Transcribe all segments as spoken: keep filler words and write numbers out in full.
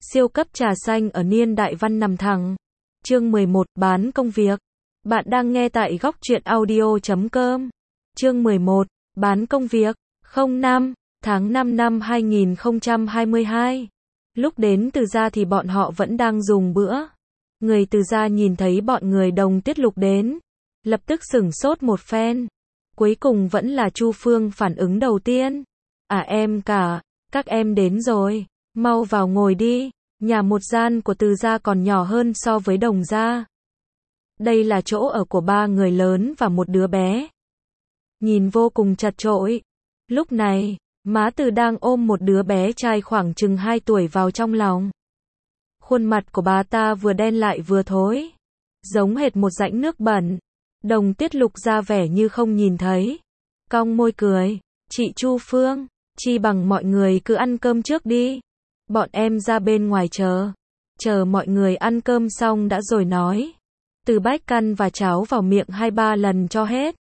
Siêu cấp trà xanh ở niên đại văn nằm thẳng. Chương mười một, bán công việc. Bạn đang nghe tại góc truyện audio chấm com. Chương mười một, bán công việc. không năm, tháng năm năm hai nghìn không trăm hai mươi hai. Lúc đến Từ Gia thì bọn họ vẫn đang dùng bữa. Người Từ Gia nhìn thấy bọn người Đồng Tiết Lục đến, lập tức sửng sốt một phen. Cuối cùng vẫn là Chu Phương phản ứng đầu tiên. À em cả, các em đến rồi, mau vào ngồi đi. Nhà một gian của Từ Gia còn nhỏ hơn so với Đồng Gia. Đây là chỗ ở của ba người lớn và một đứa bé. Nhìn vô cùng chật chội. Lúc này, má Từ đang ôm một đứa bé trai khoảng chừng hai tuổi vào trong lòng. Khuôn mặt của bà ta vừa đen lại vừa thối, giống hệt một rãnh nước bẩn. Đồng Tiết Lục ra vẻ như không nhìn thấy, cong môi cười, chị Chu Phương, chi bằng mọi người cứ ăn cơm trước đi. Bọn em ra bên ngoài chờ, chờ mọi người ăn cơm xong đã rồi nói. Từ Bách căn và cháo vào miệng hai ba lần cho hết.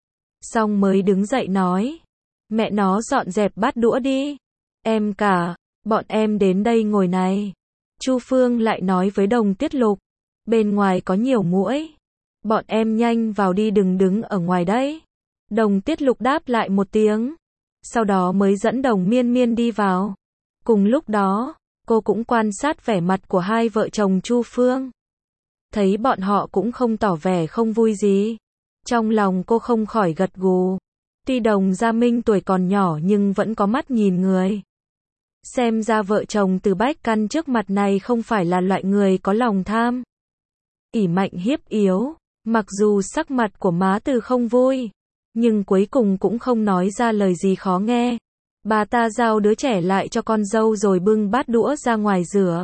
Xong mới đứng dậy nói, mẹ nó dọn dẹp bát đũa đi. Em cả, bọn em đến đây ngồi này. Chu Phương lại nói với Đồng Tiết Lục, bên ngoài có nhiều muỗi. Bọn em nhanh vào đi, đừng đứng ở ngoài đấy. Đồng Tiết Lục đáp lại một tiếng, sau đó mới dẫn Đồng Miên Miên đi vào. Cùng lúc đó, cô cũng quan sát vẻ mặt của hai vợ chồng Chu Phương. Thấy bọn họ cũng không tỏ vẻ không vui gì. Trong lòng cô không khỏi gật gù. Tuy Đồng Gia Minh tuổi còn nhỏ nhưng vẫn có mắt nhìn người. Xem ra vợ chồng Từ Bách căn trước mặt này không phải là loại người có lòng tham, ỷ mạnh hiếp yếu. Mặc dù sắc mặt của má Từ không vui, nhưng cuối cùng cũng không nói ra lời gì khó nghe. Bà ta giao đứa trẻ lại cho con dâu rồi bưng bát đũa ra ngoài rửa.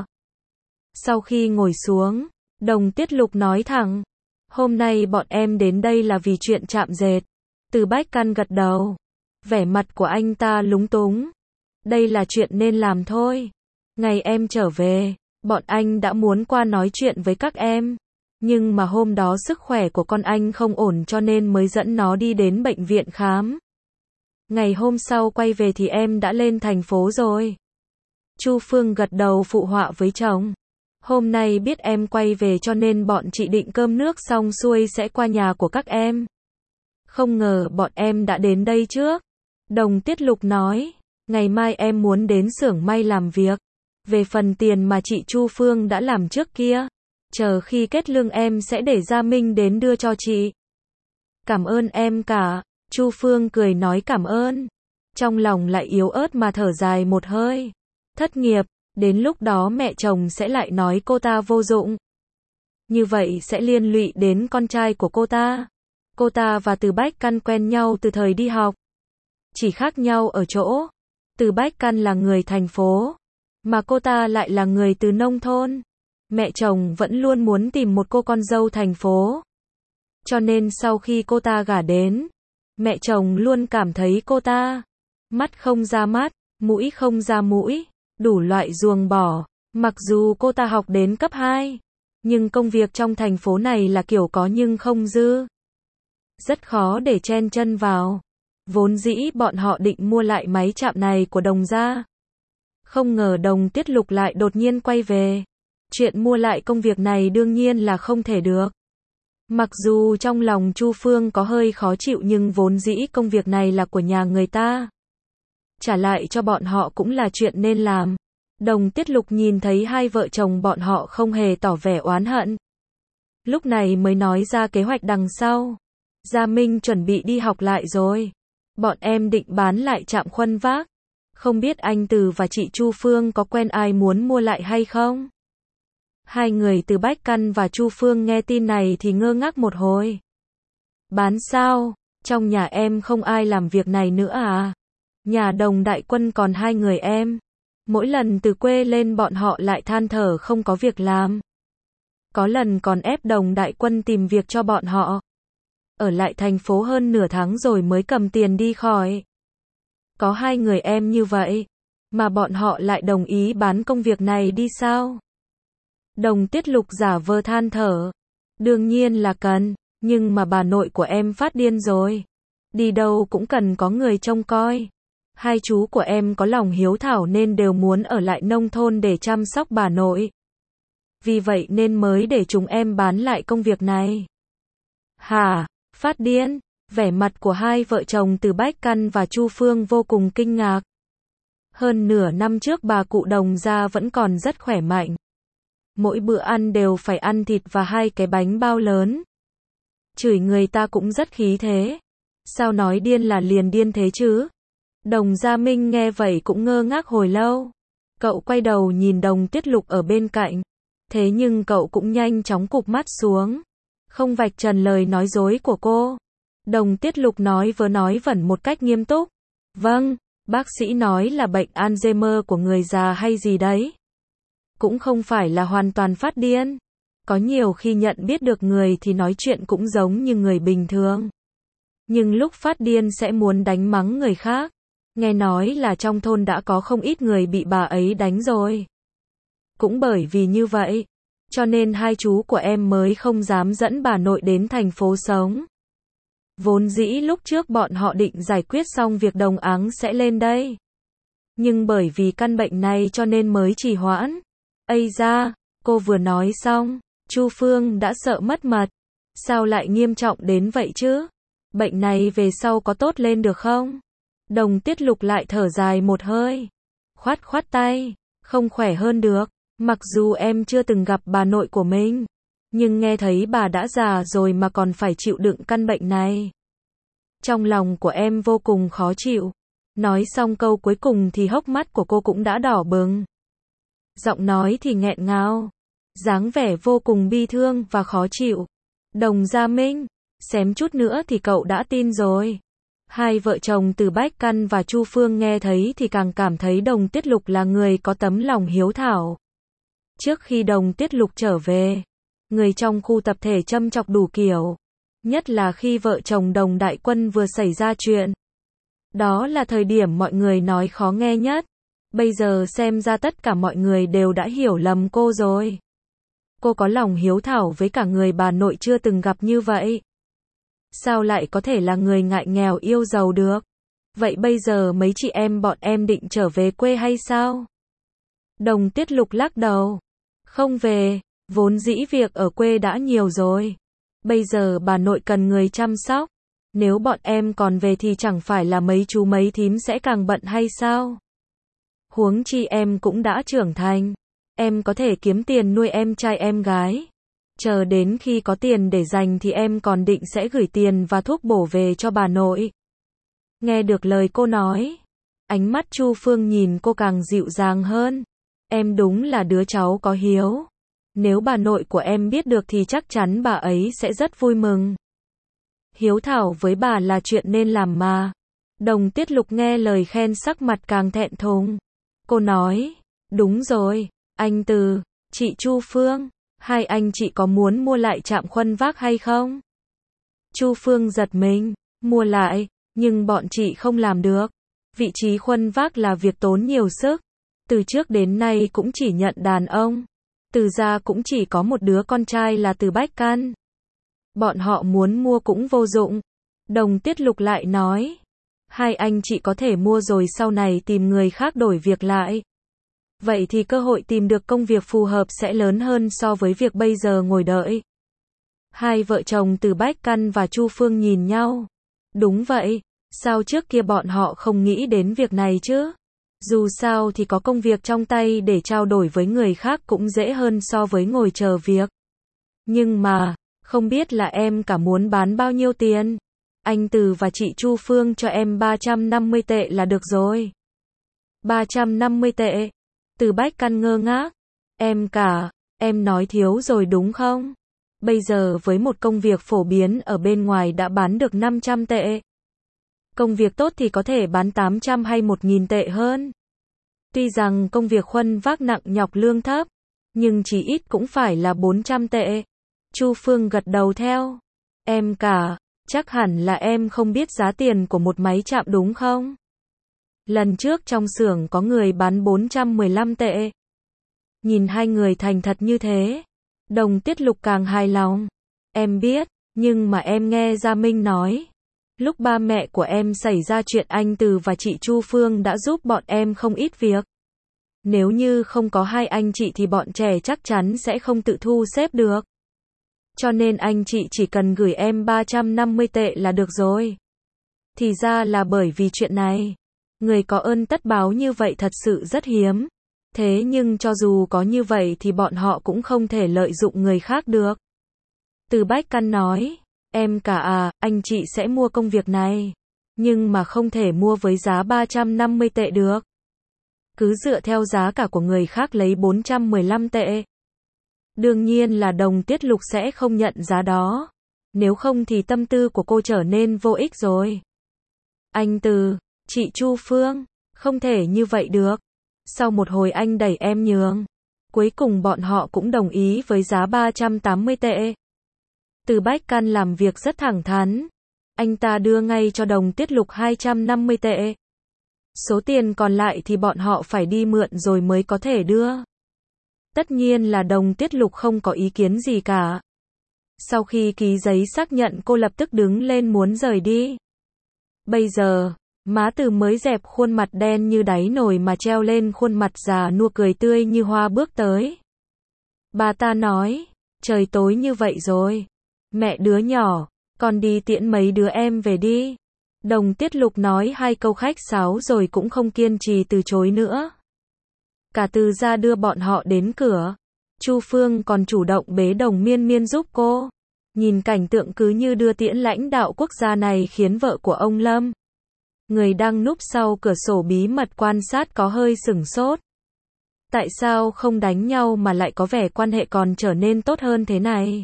Sau khi ngồi xuống, Đồng Tiết Lục nói thẳng, hôm nay bọn em đến đây là vì chuyện chạm dệt. Từ Bách căn gật đầu, vẻ mặt của anh ta lúng túng. Đây là chuyện nên làm thôi. Ngày em trở về, bọn anh đã muốn qua nói chuyện với các em. Nhưng mà hôm đó sức khỏe của con anh không ổn cho nên mới dẫn nó đi đến bệnh viện khám. Ngày hôm sau quay về thì em đã lên thành phố rồi. Chu Phương gật đầu phụ họa với chồng. Hôm nay biết em quay về cho nên bọn chị định cơm nước xong xuôi sẽ qua nhà của các em. Không ngờ bọn em đã đến đây trước. Đồng Tiết Lục nói, ngày mai em muốn đến xưởng may làm việc. Về phần tiền mà chị Chu Phương đã làm trước kia, chờ khi kết lương em sẽ để Gia Minh đến đưa cho chị. Cảm ơn em cả. Chu Phương cười nói cảm ơn. Trong lòng lại yếu ớt mà thở dài một hơi. Thất nghiệp, đến lúc đó mẹ chồng sẽ lại nói cô ta vô dụng. Như vậy sẽ liên lụy đến con trai của cô ta. Cô ta và Từ Bách căn quen nhau từ thời đi học. Chỉ khác nhau ở chỗ, Từ Bách căn là người thành phố, mà cô ta lại là người từ nông thôn. Mẹ chồng vẫn luôn muốn tìm một cô con dâu thành phố. Cho nên sau khi cô ta gả đến, mẹ chồng luôn cảm thấy cô ta mắt không ra mắt, mũi không ra mũi, đủ loại ruồng bỏ. Mặc dù cô ta học đến cấp hai, nhưng công việc trong thành phố này là kiểu có nhưng không dư. Rất khó để chen chân vào. Vốn dĩ bọn họ định mua lại máy chạm này của Đồng Gia. Không ngờ Đồng Tiết Lục lại đột nhiên quay về. Chuyện mua lại công việc này đương nhiên là không thể được. Mặc dù trong lòng Chu Phương có hơi khó chịu nhưng vốn dĩ công việc này là của nhà người ta. Trả lại cho bọn họ cũng là chuyện nên làm. Đồng Tiết Lục nhìn thấy hai vợ chồng bọn họ không hề tỏ vẻ oán hận. Lúc này mới nói ra kế hoạch đằng sau. Gia Minh chuẩn bị đi học lại rồi. Bọn em định bán lại trạm khuân vác. Không biết anh Từ và chị Chu Phương có quen ai muốn mua lại hay không? Hai người Từ Bách căn và Chu Phương nghe tin này thì ngơ ngác một hồi. Bán sao? Trong nhà em không ai làm việc này nữa à? Nhà Đồng Đại Quân còn hai người em. Mỗi lần từ quê lên bọn họ lại than thở không có việc làm. Có lần còn ép Đồng Đại Quân tìm việc cho bọn họ. Ở lại thành phố hơn nửa tháng rồi mới cầm tiền đi khỏi. Có hai người em như vậy, mà bọn họ lại đồng ý bán công việc này đi sao? Đồng Tiết Lục giả vờ than thở. Đương nhiên là cần, nhưng mà bà nội của em phát điên rồi. Đi đâu cũng cần có người trông coi. Hai chú của em có lòng hiếu thảo nên đều muốn ở lại nông thôn để chăm sóc bà nội. Vì vậy nên mới để chúng em bán lại công việc này. Hả? Phát điên? Vẻ mặt của hai vợ chồng Từ Bách Căn và Chu Phương vô cùng kinh ngạc. Hơn nửa năm trước bà cụ Đồng gia vẫn còn rất khỏe mạnh. Mỗi bữa ăn đều phải ăn thịt và hai cái bánh bao lớn. Chửi người ta cũng rất khí thế. Sao nói điên là liền điên thế chứ? Đồng Gia Minh nghe vậy cũng ngơ ngác hồi lâu. Cậu quay đầu nhìn Đồng Tiết Lục ở bên cạnh. Thế nhưng cậu cũng nhanh chóng cụp mắt xuống. Không vạch trần lời nói dối của cô. Đồng Tiết Lục nói vớ nói vẩn một cách nghiêm túc. Vâng, bác sĩ nói là bệnh Alzheimer của người già hay gì đấy. Cũng không phải là hoàn toàn phát điên. Có nhiều khi nhận biết được người thì nói chuyện cũng giống như người bình thường. Nhưng lúc phát điên sẽ muốn đánh mắng người khác. Nghe nói là trong thôn đã có không ít người bị bà ấy đánh rồi. Cũng bởi vì như vậy, cho nên hai chú của em mới không dám dẫn bà nội đến thành phố sống. Vốn dĩ lúc trước bọn họ định giải quyết xong việc Đồng Áng sẽ lên đây. Nhưng bởi vì căn bệnh này cho nên mới trì hoãn. Ây da, cô vừa nói xong, Chu Phương đã sợ mất mật. Sao lại nghiêm trọng đến vậy chứ? Bệnh này về sau có tốt lên được không? Đồng Tiết Lục lại thở dài một hơi. Khoát khoát tay, không khỏe hơn được. Mặc dù em chưa từng gặp bà nội của mình, nhưng nghe thấy bà đã già rồi mà còn phải chịu đựng căn bệnh này. Trong lòng của em vô cùng khó chịu. Nói xong câu cuối cùng thì hốc mắt của cô cũng đã đỏ bừng. Giọng nói thì nghẹn ngào. Dáng vẻ vô cùng bi thương và khó chịu. Đồng Gia Minh, xém chút nữa thì cậu đã tin rồi. Hai vợ chồng Từ Bách Căn và Chu Phương nghe thấy thì càng cảm thấy Đồng Tiết Lục là người có tấm lòng hiếu thảo. Trước khi Đồng Tiết Lục trở về, người trong khu tập thể châm chọc đủ kiểu. Nhất là khi vợ chồng Đồng Đại Quân vừa xảy ra chuyện. Đó là thời điểm mọi người nói khó nghe nhất. Bây giờ xem ra tất cả mọi người đều đã hiểu lầm cô rồi. Cô có lòng hiếu thảo với cả người bà nội chưa từng gặp như vậy. Sao lại có thể là người ngại nghèo yêu giàu được? Vậy bây giờ mấy chị em bọn em định trở về quê hay sao? Đồng Tiết Lục lắc đầu. Không về, vốn dĩ việc ở quê đã nhiều rồi. Bây giờ bà nội cần người chăm sóc. Nếu bọn em còn về thì chẳng phải là mấy chú mấy thím sẽ càng bận hay sao? Huống chi em cũng đã trưởng thành. Em có thể kiếm tiền nuôi em trai em gái. Chờ đến khi có tiền để dành thì em còn định sẽ gửi tiền và thuốc bổ về cho bà nội. Nghe được lời cô nói, ánh mắt Chu Phương nhìn cô càng dịu dàng hơn. Em đúng là đứa cháu có hiếu. Nếu bà nội của em biết được thì chắc chắn bà ấy sẽ rất vui mừng. Hiếu thảo với bà là chuyện nên làm mà. Đồng Tiết Lục nghe lời khen sắc mặt càng thẹn thùng. Cô nói, đúng rồi, anh Từ, chị Chu Phương, hai anh chị có muốn mua lại trạm khuân vác hay không? Chu Phương giật mình, mua lại, nhưng bọn chị không làm được. Vị trí khuân vác là việc tốn nhiều sức. Từ trước đến nay cũng chỉ nhận đàn ông. Từ gia cũng chỉ có một đứa con trai là Từ Bách Căn. Bọn họ muốn mua cũng vô dụng. Đồng Tiết Lục lại nói, hai anh chị có thể mua rồi sau này tìm người khác đổi việc lại. Vậy thì cơ hội tìm được công việc phù hợp sẽ lớn hơn so với việc bây giờ ngồi đợi. Hai vợ chồng Từ Bách Căn và Chu Phương nhìn nhau. Đúng vậy, sao trước kia bọn họ không nghĩ đến việc này chứ? Dù sao thì có công việc trong tay để trao đổi với người khác cũng dễ hơn so với ngồi chờ việc. Nhưng mà, không biết là em cả muốn bán bao nhiêu tiền? Anh Từ và chị Chu Phương cho em ba trăm năm mươi tệ là được rồi. ba trăm năm mươi tệ? Từ Bách Căn ngơ ngác. Em cả, em nói thiếu rồi đúng không? Bây giờ với một công việc phổ biến ở bên ngoài đã bán được năm trăm tệ. Công việc tốt thì có thể bán tám trăm hay một nghìn tệ hơn. Tuy rằng công việc khuân vác nặng nhọc lương thấp, nhưng chỉ ít cũng phải là bốn trăm tệ. Chu Phương gật đầu theo. Em cả, chắc hẳn là em không biết giá tiền của một máy chạm đúng không? Lần trước trong xưởng có người bán bốn trăm mười lăm tệ. Nhìn hai người thành thật như thế, Đồng Tiết Lục càng hài lòng. Em biết, nhưng mà em nghe Gia Minh nói, Lúc ba mẹ của em xảy ra chuyện anh Từ và chị Chu Phương đã giúp bọn em không ít việc. Nếu như không có hai anh chị thì bọn trẻ chắc chắn sẽ không tự thu xếp được. Cho nên anh chị chỉ cần gửi em ba trăm năm mươi tệ là được rồi. Thì ra là bởi vì chuyện này. Người có ơn tất báo như vậy thật sự rất hiếm. Thế nhưng cho dù có như vậy thì bọn họ cũng không thể lợi dụng người khác được. Từ Bách Căn nói, em cả à, anh chị sẽ mua công việc này. Nhưng mà không thể mua với giá ba trăm năm mươi tệ được. Cứ dựa theo giá cả của người khác lấy bốn trăm mười lăm tệ. Đương nhiên là Đồng Tiết Lục sẽ không nhận giá đó. Nếu không thì tâm tư của cô trở nên vô ích rồi. Anh Từ, chị Chu Phương, không thể như vậy được. Sau một hồi anh đẩy em nhường. Cuối cùng bọn họ cũng đồng ý với giá ba trăm tám mươi tệ. Từ Bách Căn làm việc rất thẳng thắn. Anh ta đưa ngay cho Đồng Tiết Lục hai trăm năm mươi tệ. Số tiền còn lại thì bọn họ phải đi mượn rồi mới có thể đưa. Tất nhiên là Đồng Tiết Lục không có ý kiến gì cả. Sau khi ký giấy xác nhận cô lập tức đứng lên muốn rời đi. Bây giờ, má Từ mới dẹp khuôn mặt đen như đáy nồi mà treo lên khuôn mặt già nua cười tươi như hoa bước tới. Bà ta nói, trời tối như vậy rồi. Mẹ đứa nhỏ, con đi tiễn mấy đứa em về đi. Đồng Tiết Lục nói hai câu khách sáo rồi cũng không kiên trì từ chối nữa. Cả Từ ra đưa bọn họ đến cửa. Chu Phương còn chủ động bế Đồng Miên Miên giúp cô. Nhìn cảnh tượng cứ như đưa tiễn lãnh đạo quốc gia này khiến vợ của ông Lâm, người đang núp sau cửa sổ bí mật quan sát có hơi sửng sốt. Tại sao không đánh nhau mà lại có vẻ quan hệ còn trở nên tốt hơn thế này?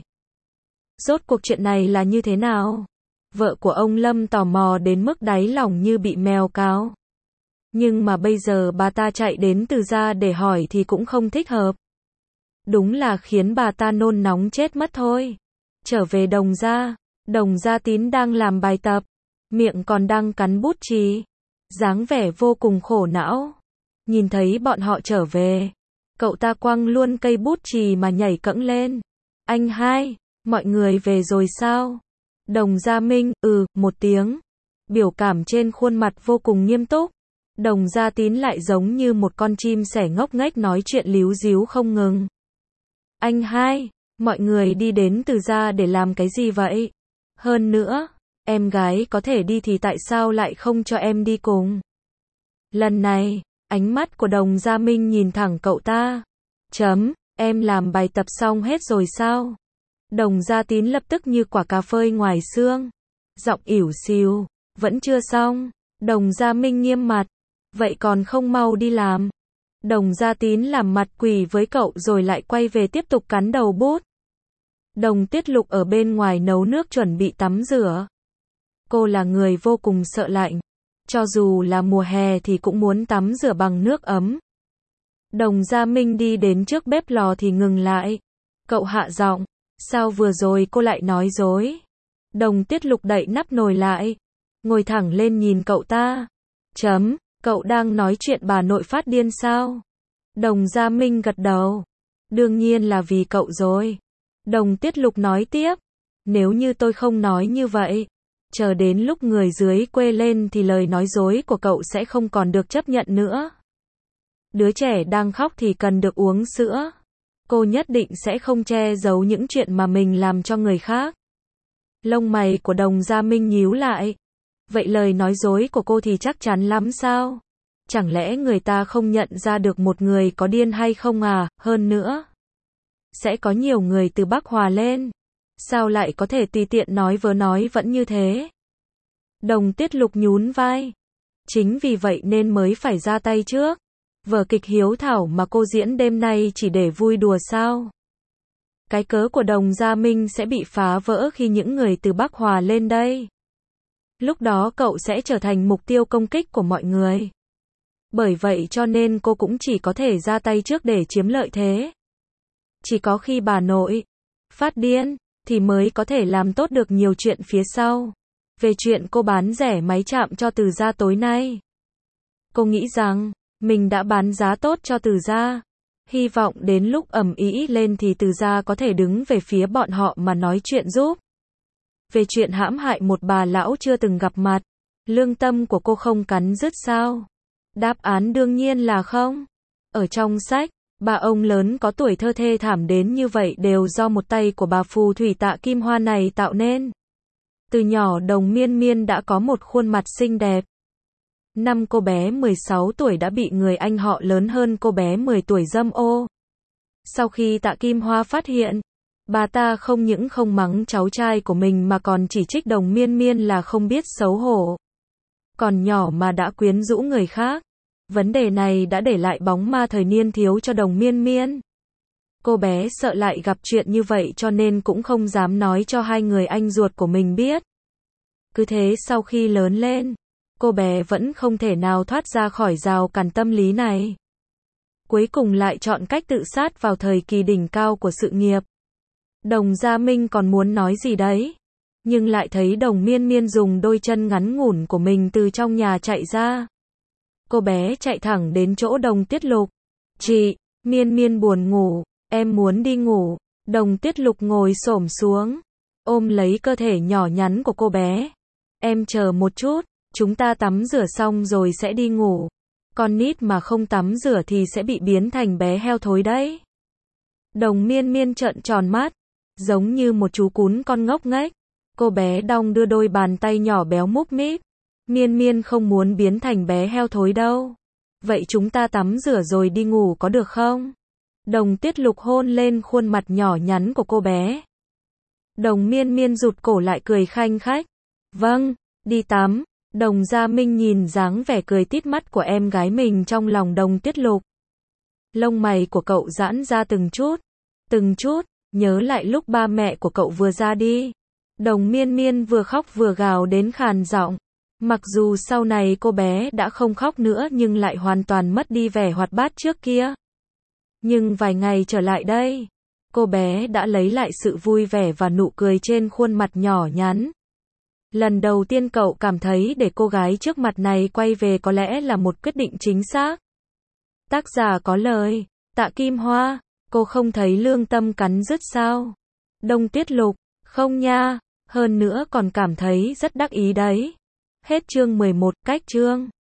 Rốt cuộc chuyện này là như thế nào? Vợ của ông Lâm tò mò đến mức đáy lòng như bị mèo cào. Nhưng mà bây giờ bà ta chạy đến Từ gia để hỏi thì cũng không thích hợp. Đúng là khiến bà ta nôn nóng chết mất thôi. Trở về Đồng gia, Đồng Gia Tín đang làm bài tập, miệng còn đang cắn bút chì, dáng vẻ vô cùng khổ não. Nhìn thấy bọn họ trở về, cậu ta quăng luôn cây bút chì mà nhảy cẫng lên. Anh hai, mọi người về rồi sao? Đồng Gia Minh, ừ, một tiếng. Biểu cảm trên khuôn mặt vô cùng nghiêm túc. Đồng Gia Tín lại giống như một con chim sẻ ngốc nghếch nói chuyện líu díu không ngừng. Anh hai, mọi người đi đến Từ gia để làm cái gì vậy? Hơn nữa, em gái có thể đi thì tại sao lại không cho em đi cùng? Lần này, ánh mắt của Đồng Gia Minh nhìn thẳng cậu ta. Chấm, em làm bài tập xong hết rồi sao? Đồng Gia Tín lập tức như quả cà phơi ngoài xương. Giọng ỉu xìu, vẫn chưa xong. Đồng Gia Minh nghiêm mặt. Vậy còn không mau đi làm? Đồng Gia Tín làm mặt quỳ với cậu rồi lại quay về tiếp tục cắn đầu bút. Đồng Tiết Lục ở bên ngoài nấu nước chuẩn bị tắm rửa. Cô là người vô cùng sợ lạnh. Cho dù là mùa hè thì cũng muốn tắm rửa bằng nước ấm. Đồng Gia Minh đi đến trước bếp lò thì ngừng lại. Cậu hạ giọng. Sao vừa rồi cô lại nói dối? Đồng Tiết Lục đậy nắp nồi lại. Ngồi thẳng lên nhìn cậu ta. Chấm, cậu đang nói chuyện bà nội phát điên sao? Đồng Gia Minh gật đầu. Đương nhiên là vì cậu rồi. Đồng Tiết Lục nói tiếp. Nếu như tôi không nói như vậy, chờ đến lúc người dưới quê lên thì lời nói dối của cậu sẽ không còn được chấp nhận nữa. Đứa trẻ đang khóc thì cần được uống sữa. Cô nhất định sẽ không che giấu những chuyện mà mình làm cho người khác. Lông mày của Đồng Gia Minh nhíu lại. Vậy lời nói dối của cô thì chắc chắn lắm sao? Chẳng lẽ người ta không nhận ra được một người có điên hay không à? Hơn nữa, sẽ có nhiều người từ Bắc Hòa lên. Sao lại có thể tùy tiện nói vớ nói vẫn như thế? Đồng Tiết Lục nhún vai. Chính vì vậy nên mới phải ra tay trước. Vở kịch hiếu thảo mà cô diễn đêm nay chỉ để vui đùa sao? Cái cớ của Đồng Gia Minh sẽ bị phá vỡ khi những người từ Bắc Hòa lên đây. Lúc đó cậu sẽ trở thành mục tiêu công kích của mọi người. Bởi vậy cho nên cô cũng chỉ có thể ra tay trước để chiếm lợi thế. Chỉ có khi bà nội phát điên thì mới có thể làm tốt được nhiều chuyện phía sau. Về chuyện cô bán rẻ máy chạm cho Từ gia tối nay, cô nghĩ rằng mình đã bán giá tốt cho Từ gia. Hy vọng đến lúc ầm ĩ lên thì Từ gia có thể đứng về phía bọn họ mà nói chuyện giúp. về chuyện hãm hại một bà lão chưa từng gặp mặt. Lương tâm của cô không cắn rứt sao? Đáp án đương nhiên là không. Ở trong sách, ba ông lớn có tuổi thơ thê thảm đến như vậy đều do một tay của bà phù thủy Tạ Kim Hoa này tạo nên. Từ nhỏ Đồng Miên Miên đã có một khuôn mặt xinh đẹp. Năm cô bé mười sáu tuổi đã bị người anh họ lớn hơn cô bé mười tuổi dâm ô. Sau khi Tạ Kim Hoa phát hiện, bà ta không những không mắng cháu trai của mình mà còn chỉ trích Đồng Miên Miên là không biết xấu hổ. Còn nhỏ mà đã quyến rũ người khác. Vấn đề này đã để lại bóng ma thời niên thiếu cho Đồng Miên Miên. Cô bé sợ lại gặp chuyện như vậy cho nên cũng không dám nói cho hai người anh ruột của mình biết. Cứ thế sau khi lớn lên, cô bé vẫn không thể nào thoát ra khỏi rào cản tâm lý này. Cuối cùng lại chọn cách tự sát vào thời kỳ đỉnh cao của sự nghiệp. Đồng Gia Minh còn muốn nói gì đấy, nhưng lại thấy Đồng Miên Miên dùng đôi chân ngắn ngủn của mình từ trong nhà chạy ra. Cô bé chạy thẳng đến chỗ Đồng Tiết Lục. Chị, Miên Miên buồn ngủ, em muốn đi ngủ. Đồng Tiết Lục ngồi xổm xuống, ôm lấy cơ thể nhỏ nhắn của cô bé. Em chờ một chút, chúng ta tắm rửa xong rồi sẽ đi ngủ. Con nít mà không tắm rửa thì sẽ bị biến thành bé heo thối đấy. Đồng Miên Miên trợn tròn mắt, giống như một chú cún con ngốc nghếch. Cô bé đong đưa đôi bàn tay nhỏ béo múp míp. Miên Miên không muốn biến thành bé heo thối đâu. Vậy chúng ta tắm rửa rồi đi ngủ có được không? Đồng Tiết Lục hôn lên khuôn mặt nhỏ nhắn của cô bé. Đồng Miên Miên rụt cổ lại cười khanh khách. Vâng, đi tắm. Đồng Gia Minh nhìn dáng vẻ cười tít mắt của em gái mình trong lòng Đồng Tiết Lục. Lông mày của cậu giãn ra từng chút, từng chút, nhớ lại lúc ba mẹ của cậu vừa ra đi. Đồng Miên Miên vừa khóc vừa gào đến khàn giọng. Mặc dù sau này cô bé đã không khóc nữa nhưng lại hoàn toàn mất đi vẻ hoạt bát trước kia. Nhưng vài ngày trở lại đây, cô bé đã lấy lại sự vui vẻ và nụ cười trên khuôn mặt nhỏ nhắn. Lần đầu tiên cậu cảm thấy để cô gái trước mặt này quay về có lẽ là một quyết định chính xác. Tác giả có lời, Tạ Kim Hoa, cô không thấy lương tâm cắn rứt sao? Đồng Tiết Lục, không nha, hơn nữa còn cảm thấy rất đắc ý đấy. Hết chương mười một, cách chương.